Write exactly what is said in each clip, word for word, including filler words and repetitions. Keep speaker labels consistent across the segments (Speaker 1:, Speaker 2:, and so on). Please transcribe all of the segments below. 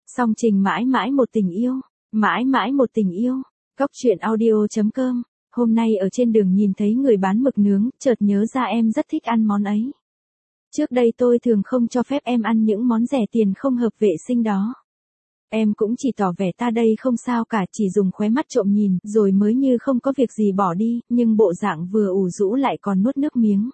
Speaker 1: Song trình mãi mãi một tình yêu, mãi mãi một tình yêu. Cóc truyện audio chấm com. Hôm nay ở trên đường nhìn thấy người bán mực nướng, chợt nhớ ra em rất thích ăn món ấy. Trước đây tôi thường không cho phép em ăn những món rẻ tiền không hợp vệ sinh đó. Em cũng chỉ tỏ vẻ ta đây không sao cả, chỉ dùng khóe mắt trộm nhìn, rồi mới như không có việc gì bỏ đi, nhưng bộ dạng vừa ủ rũ lại còn nuốt nước miếng.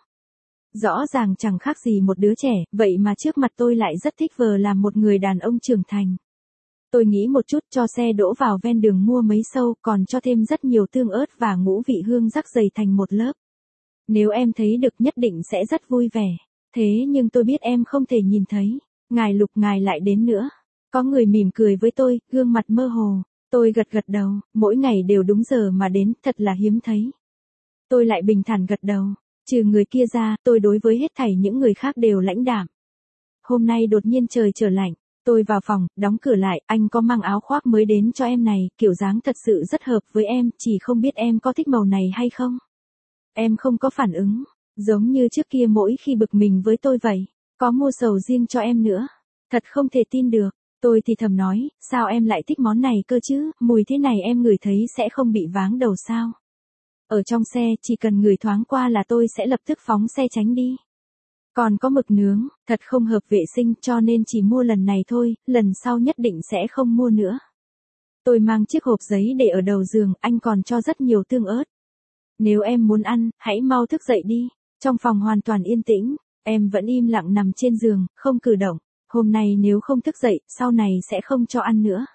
Speaker 1: Rõ ràng chẳng khác gì một đứa trẻ, vậy mà trước mặt tôi lại rất thích vờ làm một người đàn ông trưởng thành. Tôi nghĩ một chút, cho xe đỗ vào ven đường mua mấy sâu, còn cho thêm rất nhiều tương ớt và ngũ vị hương rắc dày thành một lớp. Nếu em thấy được nhất định sẽ rất vui vẻ. Thế nhưng tôi biết em không thể nhìn thấy. Ngài Lục ngài lại đến nữa. Có người mỉm cười với tôi, gương mặt mơ hồ. Tôi gật gật đầu, mỗi ngày đều đúng giờ mà đến, thật là hiếm thấy. Tôi lại bình thản gật đầu. Trừ người kia ra, tôi đối với hết thảy những người khác đều lãnh đạm. Hôm nay đột nhiên trời trở lạnh. Tôi vào phòng, đóng cửa lại, anh có mang áo khoác mới đến cho em này, kiểu dáng thật sự rất hợp với em, chỉ không biết em có thích màu này hay không. Em không có phản ứng, giống như trước kia mỗi khi bực mình với tôi vậy, có mua sầu riêng cho em nữa. Thật không thể tin được, tôi thì thầm nói, sao em lại thích món này cơ chứ, mùi thế này em ngửi thấy sẽ không bị váng đầu sao. Ở trong xe, chỉ cần ngửi thoáng qua là tôi sẽ lập tức phóng xe tránh đi. Còn có mực nướng, thật không hợp vệ sinh cho nên chỉ mua lần này thôi, lần sau nhất định sẽ không mua nữa. Tôi mang chiếc hộp giấy để ở đầu giường, anh còn cho rất nhiều tương ớt. Nếu em muốn ăn, hãy mau thức dậy đi. Trong phòng hoàn toàn yên tĩnh, em vẫn im lặng nằm trên giường, không cử động. Hôm nay nếu không thức dậy, sau này sẽ không cho ăn nữa.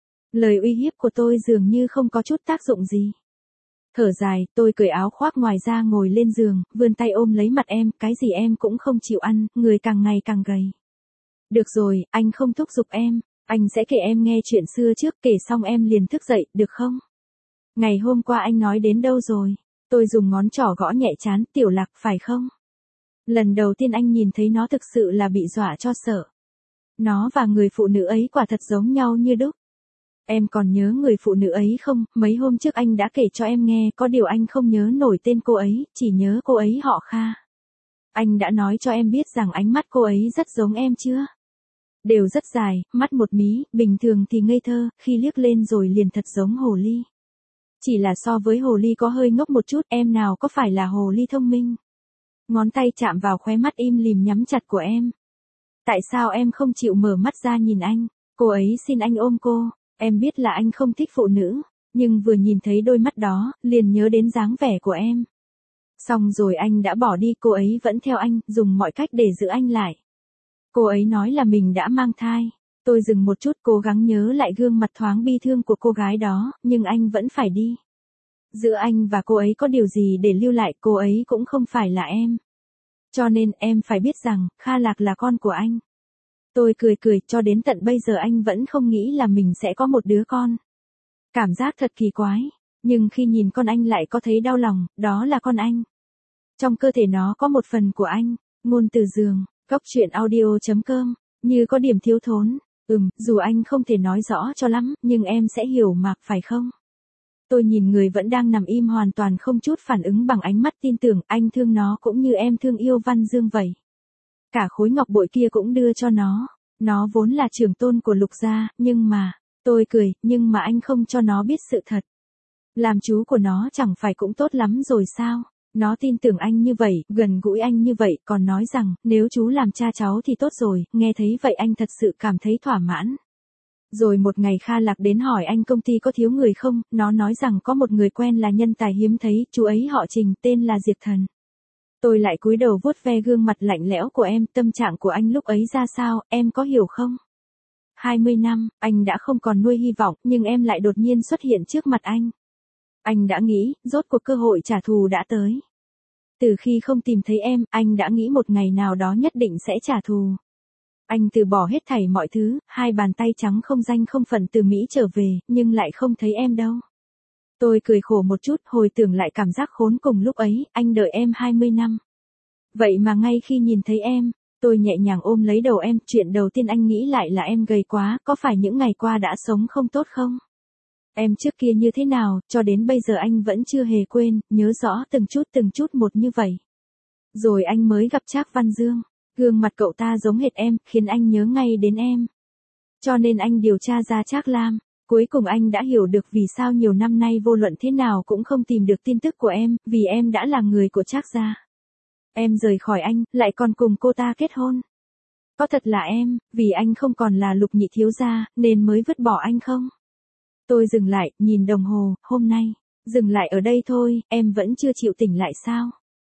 Speaker 1: Lời uy hiếp của tôi dường như không có chút tác dụng gì. Thở dài, tôi cởi áo khoác ngoài ra ngồi lên giường, vươn tay ôm lấy mặt em, cái gì em cũng không chịu ăn, người càng ngày càng gầy. Được rồi, anh không thúc giục em, anh sẽ kể em nghe chuyện xưa trước, kể xong em liền thức dậy, được không? Ngày hôm qua anh nói đến đâu rồi? Tôi dùng ngón trỏ gõ nhẹ trán, Tiểu Lạc, phải không? Lần đầu tiên anh nhìn thấy nó thực sự là bị dọa cho sợ. Nó và người phụ nữ ấy quả thật giống nhau như đúc. Em còn nhớ người phụ nữ ấy không? Mấy hôm trước anh đã kể cho em nghe, có điều anh không nhớ nổi tên cô ấy, chỉ nhớ cô ấy họ Kha. Anh đã nói cho em biết rằng ánh mắt cô ấy rất giống em chưa? Đều rất dài, mắt một mí, bình thường thì ngây thơ, khi liếc lên rồi liền thật giống hồ ly. Chỉ là so với hồ ly có hơi ngốc một chút, em nào có phải là hồ ly thông minh? Ngón tay chạm vào khóe mắt im lìm nhắm chặt của em. Tại sao em không chịu mở mắt ra nhìn anh? Cô ấy xin anh ôm cô. Em biết là anh không thích phụ nữ, nhưng vừa nhìn thấy đôi mắt đó, liền nhớ đến dáng vẻ của em. Xong rồi anh đã bỏ đi, cô ấy vẫn theo anh, dùng mọi cách để giữ anh lại. Cô ấy nói là mình đã mang thai. Tôi dừng một chút cố gắng nhớ lại gương mặt thoáng bi thương của cô gái đó, nhưng anh vẫn phải đi. Giữa anh và cô ấy có điều gì để lưu lại, cô ấy cũng không phải là em. Cho nên em phải biết rằng, Kha Lạc là con của anh. Tôi cười cười, cho đến tận bây giờ anh vẫn không nghĩ là mình sẽ có một đứa con. Cảm giác thật kỳ quái, nhưng khi nhìn con anh lại có thấy đau lòng, đó là con anh. Trong cơ thể nó có một phần của anh, ngôn từ giường, cóc truyện audio chấm com, như có điểm thiếu thốn. Ừm, dù anh không thể nói rõ cho lắm, nhưng em sẽ hiểu mà, phải không? Tôi nhìn người vẫn đang nằm im hoàn toàn không chút phản ứng bằng ánh mắt tin tưởng, anh thương nó cũng như em thương yêu Văn Dương vậy. Cả khối ngọc bội kia cũng đưa cho nó. Nó vốn là trưởng tôn của Lục gia, nhưng mà, tôi cười, nhưng mà anh không cho nó biết sự thật. Làm chú của nó chẳng phải cũng tốt lắm rồi sao? Nó tin tưởng anh như vậy, gần gũi anh như vậy, còn nói rằng, nếu chú làm cha cháu thì tốt rồi, nghe thấy vậy anh thật sự cảm thấy thỏa mãn. Rồi một ngày Kha Lạc đến hỏi anh công ty có thiếu người không, nó nói rằng có một người quen là nhân tài hiếm thấy, chú ấy họ Trình, tên là Diệp Thần. Tôi lại cúi đầu vuốt ve gương mặt lạnh lẽo của em, tâm trạng của anh lúc ấy ra sao, em có hiểu không? hai mươi năm, anh đã không còn nuôi hy vọng, nhưng em lại đột nhiên xuất hiện trước mặt anh. Anh đã nghĩ, rốt cuộc cơ hội trả thù đã tới. Từ khi không tìm thấy em, anh đã nghĩ một ngày nào đó nhất định sẽ trả thù. Anh từ bỏ hết thảy mọi thứ, hai bàn tay trắng không danh không phận từ Mỹ trở về, nhưng lại không thấy em đâu. Tôi cười khổ một chút, hồi tưởng lại cảm giác khốn cùng lúc ấy, anh đợi em hai mươi năm. Vậy mà ngay khi nhìn thấy em, tôi nhẹ nhàng ôm lấy đầu em, chuyện đầu tiên anh nghĩ lại là em gầy quá, có phải những ngày qua đã sống không tốt không? Em trước kia như thế nào, cho đến bây giờ anh vẫn chưa hề quên, nhớ rõ từng chút từng chút một như vậy. Rồi anh mới gặp Trác Văn Dương, gương mặt cậu ta giống hệt em, khiến anh nhớ ngay đến em. Cho nên anh điều tra ra Trác Lam. Cuối cùng anh đã hiểu được vì sao nhiều năm nay vô luận thế nào cũng không tìm được tin tức của em, vì em đã là người của Trác gia. Em rời khỏi anh, lại còn cùng cô ta kết hôn. Có thật là em, vì anh không còn là Lục nhị thiếu gia, nên mới vứt bỏ anh không? Tôi dừng lại, nhìn đồng hồ, hôm nay, dừng lại ở đây thôi, em vẫn chưa chịu tỉnh lại sao?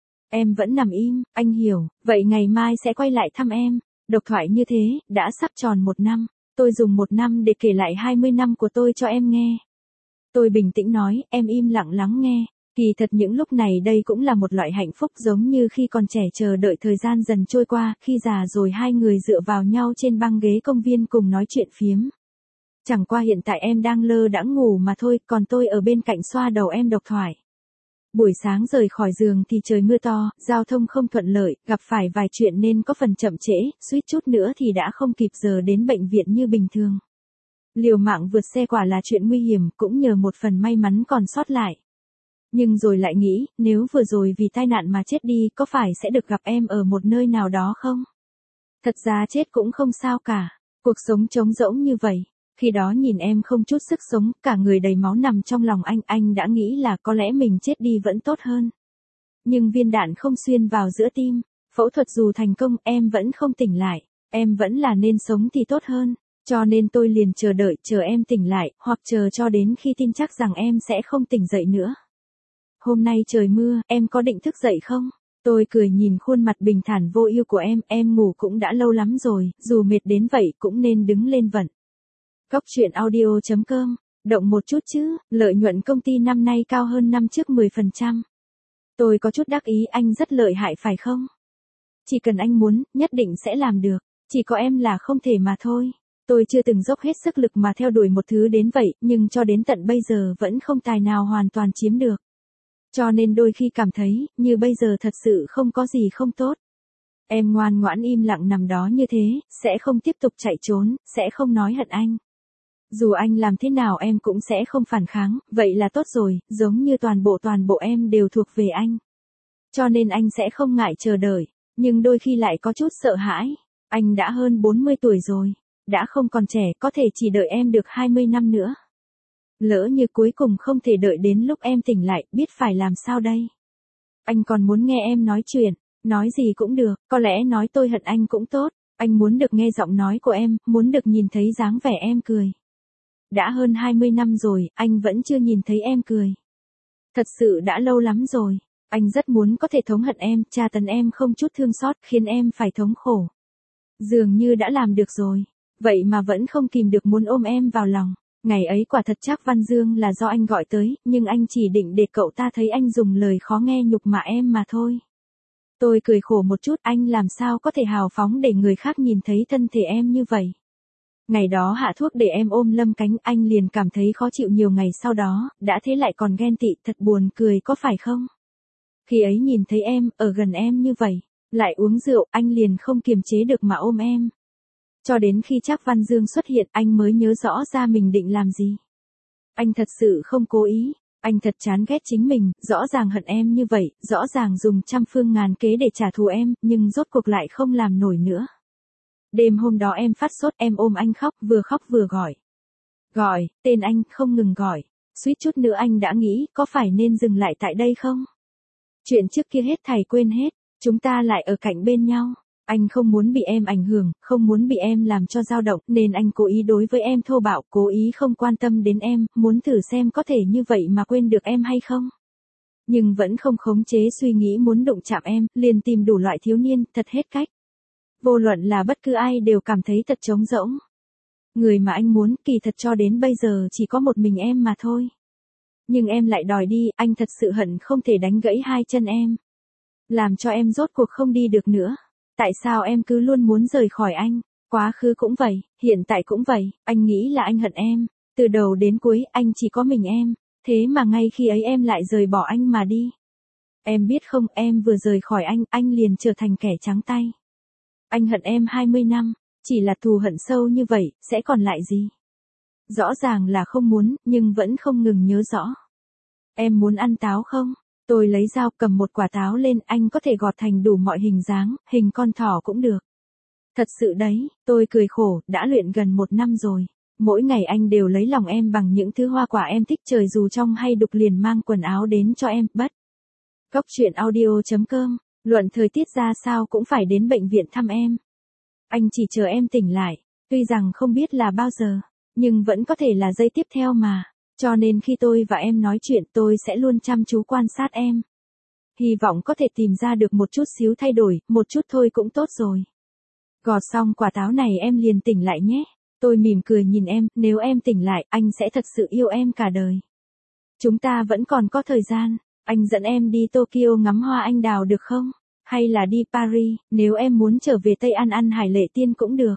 Speaker 1: Em vẫn nằm im, anh hiểu, vậy ngày mai sẽ quay lại thăm em. Độc thoại như thế, đã sắp tròn một năm. Tôi dùng một năm để kể lại hai mươi năm của tôi cho em nghe. Tôi bình tĩnh nói, em im lặng lắng nghe. Kỳ thật những lúc này đây cũng là một loại hạnh phúc giống như khi còn trẻ chờ đợi thời gian dần trôi qua, khi già rồi hai người dựa vào nhau trên băng ghế công viên cùng nói chuyện phiếm. Chẳng qua hiện tại em đang lơ đãng ngủ mà thôi, còn tôi ở bên cạnh xoa đầu em độc thoại. Buổi sáng rời khỏi giường thì trời mưa to, giao thông không thuận lợi, gặp phải vài chuyện nên có phần chậm trễ, suýt chút nữa thì đã không kịp giờ đến bệnh viện như bình thường. Liều mạng vượt xe quả là chuyện nguy hiểm, cũng nhờ một phần may mắn còn sót lại. Nhưng rồi lại nghĩ, nếu vừa rồi vì tai nạn mà chết đi, có phải sẽ được gặp em ở một nơi nào đó không? Thật ra chết cũng không sao cả, cuộc sống trống rỗng như vậy. Khi đó nhìn em không chút sức sống, cả người đầy máu nằm trong lòng anh, anh đã nghĩ là có lẽ mình chết đi vẫn tốt hơn. Nhưng viên đạn không xuyên vào giữa tim, phẫu thuật dù thành công em vẫn không tỉnh lại, em vẫn là nên sống thì tốt hơn, cho nên tôi liền chờ đợi, chờ em tỉnh lại, hoặc chờ cho đến khi tin chắc rằng em sẽ không tỉnh dậy nữa. Hôm nay trời mưa, em có định thức dậy không? Tôi cười nhìn khuôn mặt bình thản vô ưu của em, em ngủ cũng đã lâu lắm rồi, dù mệt đến vậy cũng nên đứng lên vận. Góc truyện audio chấm com, động một chút chứ, lợi nhuận công ty năm nay cao hơn năm trước mười phần trăm. Tôi có chút đắc ý, anh rất lợi hại phải không? Chỉ cần anh muốn, nhất định sẽ làm được, chỉ có em là không thể mà thôi. Tôi chưa từng dốc hết sức lực mà theo đuổi một thứ đến vậy, nhưng cho đến tận bây giờ vẫn không tài nào hoàn toàn chiếm được. Cho nên đôi khi cảm thấy, như bây giờ thật sự không có gì không tốt. Em ngoan ngoãn im lặng nằm đó như thế, sẽ không tiếp tục chạy trốn, sẽ không nói hận anh. Dù anh làm thế nào em cũng sẽ không phản kháng, vậy là tốt rồi, giống như toàn bộ toàn bộ em đều thuộc về anh. Cho nên anh sẽ không ngại chờ đợi, nhưng đôi khi lại có chút sợ hãi. Anh đã hơn bốn mươi tuổi rồi, đã không còn trẻ, có thể chỉ đợi em được hai mươi năm nữa. Lỡ như cuối cùng không thể đợi đến lúc em tỉnh lại, biết phải làm sao đây? Anh còn muốn nghe em nói chuyện, nói gì cũng được, có lẽ nói tôi hận anh cũng tốt, anh muốn được nghe giọng nói của em, muốn được nhìn thấy dáng vẻ em cười. Đã hơn hai mươi năm rồi, anh vẫn chưa nhìn thấy em cười. Thật sự đã lâu lắm rồi, anh rất muốn có thể thống hận em, tra tấn em không chút thương xót, khiến em phải thống khổ. Dường như đã làm được rồi, vậy mà vẫn không kìm được muốn ôm em vào lòng. Ngày ấy quả thật Trác Văn Dương là do anh gọi tới, nhưng anh chỉ định để cậu ta thấy anh dùng lời khó nghe nhục mạ em mà thôi. Tôi cười khổ một chút, anh làm sao có thể hào phóng để người khác nhìn thấy thân thể em như vậy. Ngày đó hạ thuốc để em ôm Lâm Cánh, anh liền cảm thấy khó chịu nhiều ngày sau đó, đã thế lại còn ghen tị, thật buồn cười có phải không? Khi ấy nhìn thấy em, ở gần em như vậy, lại uống rượu, anh liền không kiềm chế được mà ôm em. Cho đến khi Trác Văn Dương xuất hiện, anh mới nhớ rõ ra mình định làm gì. Anh thật sự không cố ý, anh thật chán ghét chính mình, rõ ràng hận em như vậy, rõ ràng dùng trăm phương ngàn kế để trả thù em, nhưng rốt cuộc lại không làm nổi nữa. Đêm hôm đó em phát sốt, em ôm anh khóc, vừa khóc vừa gọi. Gọi, tên anh, không ngừng gọi. Suýt chút nữa anh đã nghĩ, có phải nên dừng lại tại đây không? Chuyện trước kia hết thảy quên hết, chúng ta lại ở cạnh bên nhau. Anh không muốn bị em ảnh hưởng, không muốn bị em làm cho dao động, nên anh cố ý đối với em thô bạo, cố ý không quan tâm đến em, muốn thử xem có thể như vậy mà quên được em hay không. Nhưng vẫn không khống chế suy nghĩ muốn đụng chạm em, liền tìm đủ loại thiếu niên, thật hết cách. Vô luận là bất cứ ai đều cảm thấy thật trống rỗng. Người mà anh muốn, kỳ thật cho đến bây giờ chỉ có một mình em mà thôi. Nhưng em lại đòi đi, anh thật sự hận không thể đánh gãy hai chân em. Làm cho em rốt cuộc không đi được nữa. Tại sao em cứ luôn muốn rời khỏi anh? Quá khứ cũng vậy, hiện tại cũng vậy, anh nghĩ là anh hận em. Từ đầu đến cuối, anh chỉ có mình em. Thế mà ngay khi ấy em lại rời bỏ anh mà đi. Em biết không, em vừa rời khỏi anh, anh liền trở thành kẻ trắng tay. Anh hận em hai mươi năm, chỉ là thù hận sâu như vậy, sẽ còn lại gì? Rõ ràng là không muốn, nhưng vẫn không ngừng nhớ rõ. Em muốn ăn táo không? Tôi lấy dao cầm một quả táo lên, anh có thể gọt thành đủ mọi hình dáng, hình con thỏ cũng được. Thật sự đấy, tôi cười khổ, đã luyện gần một năm rồi. Mỗi ngày anh đều lấy lòng em bằng những thứ hoa quả em thích, trời dù trong hay đục liền mang quần áo đến cho em, bất. Cốc truyện audio chấm com, luận thời tiết ra sao cũng phải đến bệnh viện thăm em. Anh chỉ chờ em tỉnh lại, tuy rằng không biết là bao giờ, nhưng vẫn có thể là giây tiếp theo mà. Cho nên khi tôi và em nói chuyện tôi sẽ luôn chăm chú quan sát em. Hy vọng có thể tìm ra được một chút xíu thay đổi, một chút thôi cũng tốt rồi. Gọt xong quả táo này em liền tỉnh lại nhé. Tôi mỉm cười nhìn em, nếu em tỉnh lại, anh sẽ thật sự yêu em cả đời. Chúng ta vẫn còn có thời gian, anh dẫn em đi Tokyo ngắm hoa anh đào được không? Hay là đi Paris, nếu em muốn trở về Tây An ăn hải lệ tiên cũng được.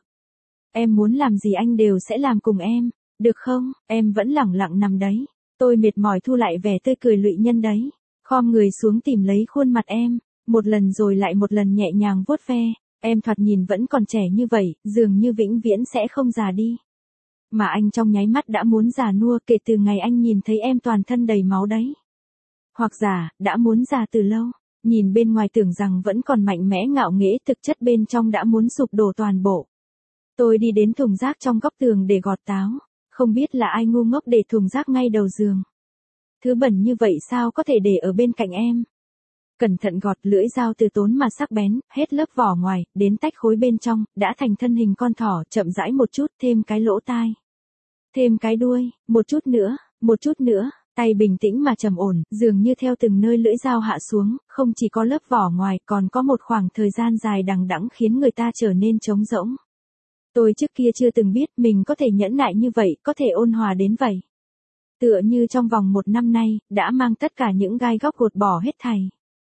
Speaker 1: Em muốn làm gì anh đều sẽ làm cùng em, được không? Em vẫn lẳng lặng nằm đấy. Tôi mệt mỏi thu lại vẻ tươi cười lụy nhân đấy. Khom người xuống tìm lấy khuôn mặt em, một lần rồi lại một lần nhẹ nhàng vuốt ve. Em thoạt nhìn vẫn còn trẻ như vậy, dường như vĩnh viễn sẽ không già đi. Mà anh trong nháy mắt đã muốn già nua kể từ ngày anh nhìn thấy em toàn thân đầy máu đấy. Hoặc giả, đã muốn già từ lâu. Nhìn bên ngoài tưởng rằng vẫn còn mạnh mẽ ngạo nghễ, thực chất bên trong đã muốn sụp đổ toàn bộ. Tôi đi đến thùng rác trong góc tường để gọt táo. Không biết là ai ngu ngốc để thùng rác ngay đầu giường. Thứ bẩn như vậy sao có thể để ở bên cạnh em. Cẩn thận gọt, lưỡi dao từ tốn mà sắc bén, hết lớp vỏ ngoài, đến tách khối bên trong, đã thành thân hình con thỏ, chậm rãi một chút, thêm cái lỗ tai. Thêm cái đuôi, một chút nữa, một chút nữa, tay bình tĩnh mà trầm ổn, dường như theo từng nơi lưỡi dao hạ xuống, không chỉ có lớp vỏ ngoài, còn có một khoảng thời gian dài đằng đẵng khiến người ta trở nên trống rỗng. Tôi trước kia chưa từng biết mình có thể nhẫn nại như vậy, có thể ôn hòa đến vậy. Tựa như trong vòng một năm nay, đã mang tất cả những gai góc gột bỏ hết thảy.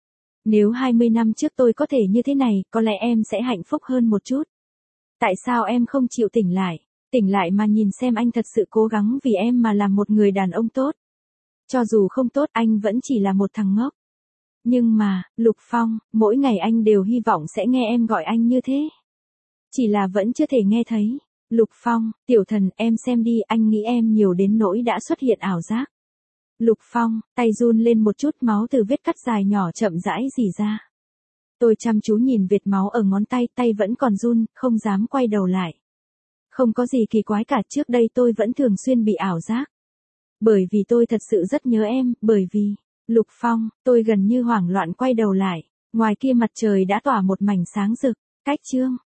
Speaker 1: Nếu hai mươi năm trước tôi có thể như thế này, có lẽ em sẽ hạnh phúc hơn một chút. Tại sao em không chịu tỉnh lại? Tỉnh lại mà nhìn xem anh thật sự cố gắng vì em mà làm một người đàn ông tốt. Cho dù không tốt, anh vẫn chỉ là một thằng ngốc. Nhưng mà, Lục Phong, mỗi ngày anh đều hy vọng sẽ nghe em gọi anh như thế. Chỉ là vẫn chưa thể nghe thấy. Lục Phong, tiểu thần, em xem đi, anh nghĩ em nhiều đến nỗi đã xuất hiện ảo giác. Lục Phong, tay run lên một chút, máu từ vết cắt dài nhỏ chậm rãi rỉ ra. Tôi chăm chú nhìn vệt máu ở ngón tay, tay vẫn còn run, không dám quay đầu lại. Không có gì kỳ quái cả, trước đây tôi vẫn thường xuyên bị ảo giác. Bởi vì tôi thật sự rất nhớ em, bởi vì, Lục Phong, tôi gần như hoảng loạn quay đầu lại. Ngoài kia mặt trời đã tỏa một mảnh sáng rực, cách chương.